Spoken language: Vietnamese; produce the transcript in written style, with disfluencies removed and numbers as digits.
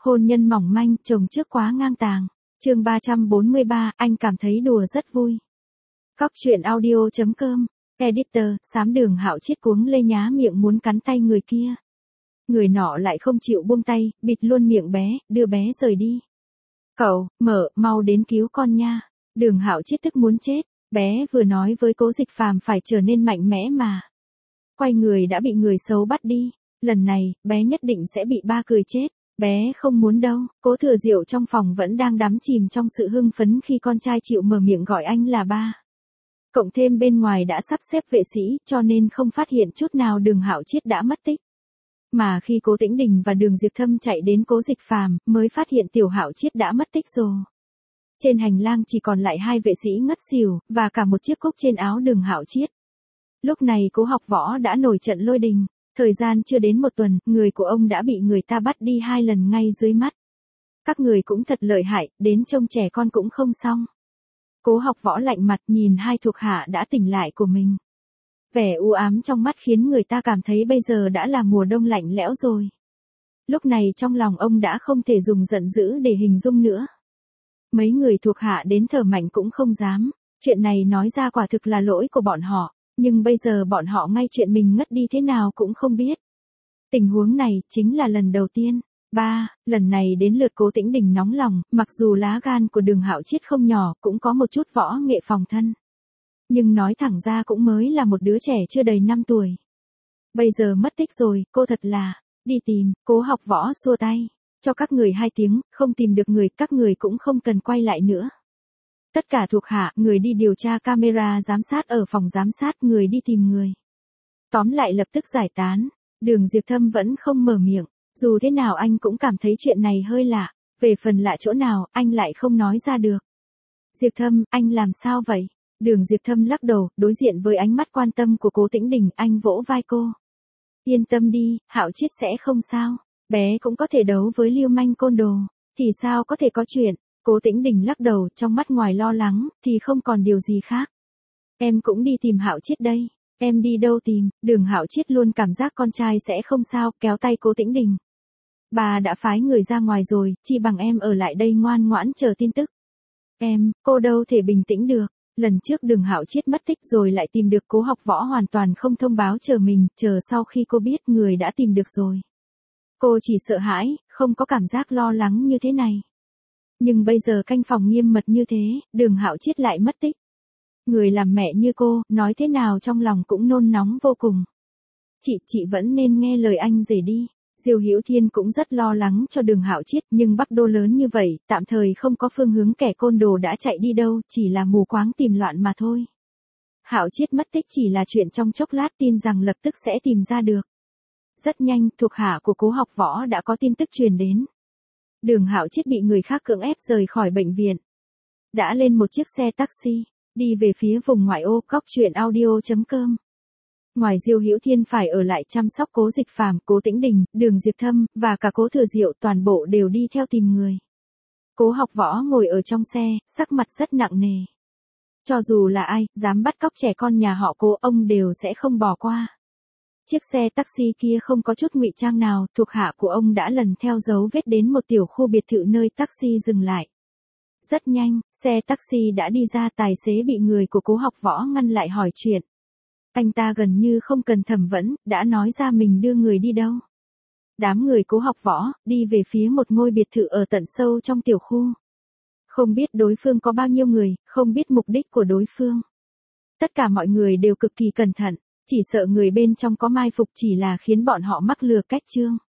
Hôn nhân mỏng manh, chồng trước quá ngang tàng. Chương 343, anh cảm thấy đùa rất vui. Cóc truyện audio.com. Editor, xám Đường Hạo Chiết cuống lê nhá miệng muốn cắn tay người kia. Người nọ lại không chịu buông tay, bịt luôn miệng bé, đưa bé rời đi. Cậu, mau đến cứu con nha. Đường Hạo Chiết tức muốn chết, bé vừa nói với Cố Dịch Phàm phải trở nên mạnh mẽ mà. Quay người đã bị người xấu bắt đi, lần này, bé nhất định sẽ bị ba cười chết. Bé không muốn đâu, Cố Thừa Diệu trong phòng vẫn đang đắm chìm trong sự hưng phấn khi con trai chịu mở miệng gọi anh là ba. Cộng thêm bên ngoài đã sắp xếp vệ sĩ cho nên không phát hiện chút nào Đường Hạo Chiết đã mất tích. Mà khi Cố Tĩnh Đình và Đường Diệp Thâm chạy đến Cố Dịch Phàm mới phát hiện Tiểu Hạo Chiết đã mất tích rồi. Trên hành lang chỉ còn lại hai vệ sĩ ngất xỉu, và cả một chiếc cúc trên áo Đường Hạo Chiết. Lúc này Cố Học Võ đã nổi trận lôi đình. Thời gian chưa đến một tuần, người của ông đã bị người ta bắt đi 2 lần ngay dưới mắt. Các người cũng thật lợi hại, đến trông trẻ con cũng không xong. Cố Học Võ lạnh mặt nhìn hai thuộc hạ đã tỉnh lại của mình. Vẻ u ám trong mắt khiến người ta cảm thấy bây giờ đã là mùa đông lạnh lẽo rồi. Lúc này trong lòng ông đã không thể dùng giận dữ để hình dung nữa. Mấy người thuộc hạ đến thở mạnh cũng không dám. Chuyện này nói ra quả thực là lỗi của bọn họ. Nhưng bây giờ bọn họ ngay chuyện mình ngất đi thế nào cũng không biết. Tình huống này chính là lần đầu tiên. Lần này đến lượt Cố Tĩnh Đình nóng lòng, mặc dù lá gan của Đường Hạo Chiết không nhỏ, cũng có một chút võ nghệ phòng thân. Nhưng nói thẳng ra cũng mới là một đứa trẻ chưa đầy 5 tuổi. Bây giờ mất tích rồi, cô thật là, đi tìm. Cố Học Võ xua tay, cho các người 2 tiếng, không tìm được người, các người cũng không cần quay lại nữa. Tất cả thuộc hạ, người đi điều tra camera giám sát ở phòng giám sát, người đi tìm người. Tóm lại lập tức giải tán. Đường Diệp Thâm vẫn không mở miệng. Dù thế nào anh cũng cảm thấy chuyện này hơi lạ. Về phần lạ chỗ nào, anh lại không nói ra được. Diệp Thâm, anh làm sao vậy? Đường Diệp Thâm lắc đầu, đối diện với ánh mắt quan tâm của Cố Tĩnh Đình, anh vỗ vai cô. Yên tâm đi, Hạo Chiết sẽ không sao. Bé cũng có thể đấu với lưu manh côn đồ. Thì sao có thể có chuyện? Cố Tĩnh Đình lắc đầu, trong mắt ngoài lo lắng, thì không còn điều gì khác. Em cũng đi tìm Hạo Chiết đây. Em đi đâu tìm? Đường Hạo Chiết luôn cảm giác con trai sẽ không sao, kéo tay Cố Tĩnh Đình. Bà đã phái người ra ngoài rồi, chi bằng em ở lại đây ngoan ngoãn chờ tin tức. Cô đâu thể bình tĩnh được. Lần trước Đường Hạo Chiết mất tích rồi lại tìm được, Cố Học Võ hoàn toàn không thông báo chờ mình, chờ sau khi cô biết người đã tìm được rồi. Cô chỉ sợ hãi, không có cảm giác lo lắng như thế này. Nhưng bây giờ canh phòng nghiêm mật như thế, Đường Hạo Chiết lại mất tích. Người làm mẹ như cô, nói thế nào trong lòng cũng nôn nóng vô cùng. Chị vẫn nên nghe lời anh rể đi. Diêu Hữu Thiên cũng rất lo lắng cho Đường Hạo Chiết, nhưng Bắc Đô lớn như vậy, tạm thời không có phương hướng, kẻ côn đồ đã chạy đi đâu, chỉ là mù quáng tìm loạn mà thôi. Hạo Chiết mất tích chỉ là chuyện trong chốc lát, tin rằng lập tức sẽ tìm ra được. Rất nhanh, thuộc hạ của Cố Học Võ đã có tin tức truyền đến. Đường Hạo Chiết bị người khác cưỡng ép rời khỏi bệnh viện. Đã lên một chiếc xe taxi, đi về phía vùng ngoại ô. Cóc truyện audio.com. Ngoài Diêu Hữu Thiên phải ở lại chăm sóc Cố Dịch Phàm, Cố Tĩnh Đình, Đường Diệp Thâm, và cả Cố Thừa Diệu, toàn bộ đều đi theo tìm người. Cố Học Võ ngồi ở trong xe, sắc mặt rất nặng nề. Cho dù là ai, dám bắt cóc trẻ con nhà họ Cố, ông đều sẽ không bỏ qua. Chiếc xe taxi kia không có chút ngụy trang nào, thuộc hạ của ông đã lần theo dấu vết đến một tiểu khu biệt thự nơi taxi dừng lại. Rất nhanh, xe taxi đã đi ra, tài xế bị người của Cố Học Võ ngăn lại hỏi chuyện. Anh ta gần như không cần thẩm vấn, đã nói ra mình đưa người đi đâu. Đám người Cố Học Võ đi về phía một ngôi biệt thự ở tận sâu trong tiểu khu. Không biết đối phương có bao nhiêu người, không biết mục đích của đối phương. Tất cả mọi người đều cực kỳ cẩn thận, chỉ sợ người bên trong có mai phục, chỉ là khiến bọn họ mắc lừa cách chương.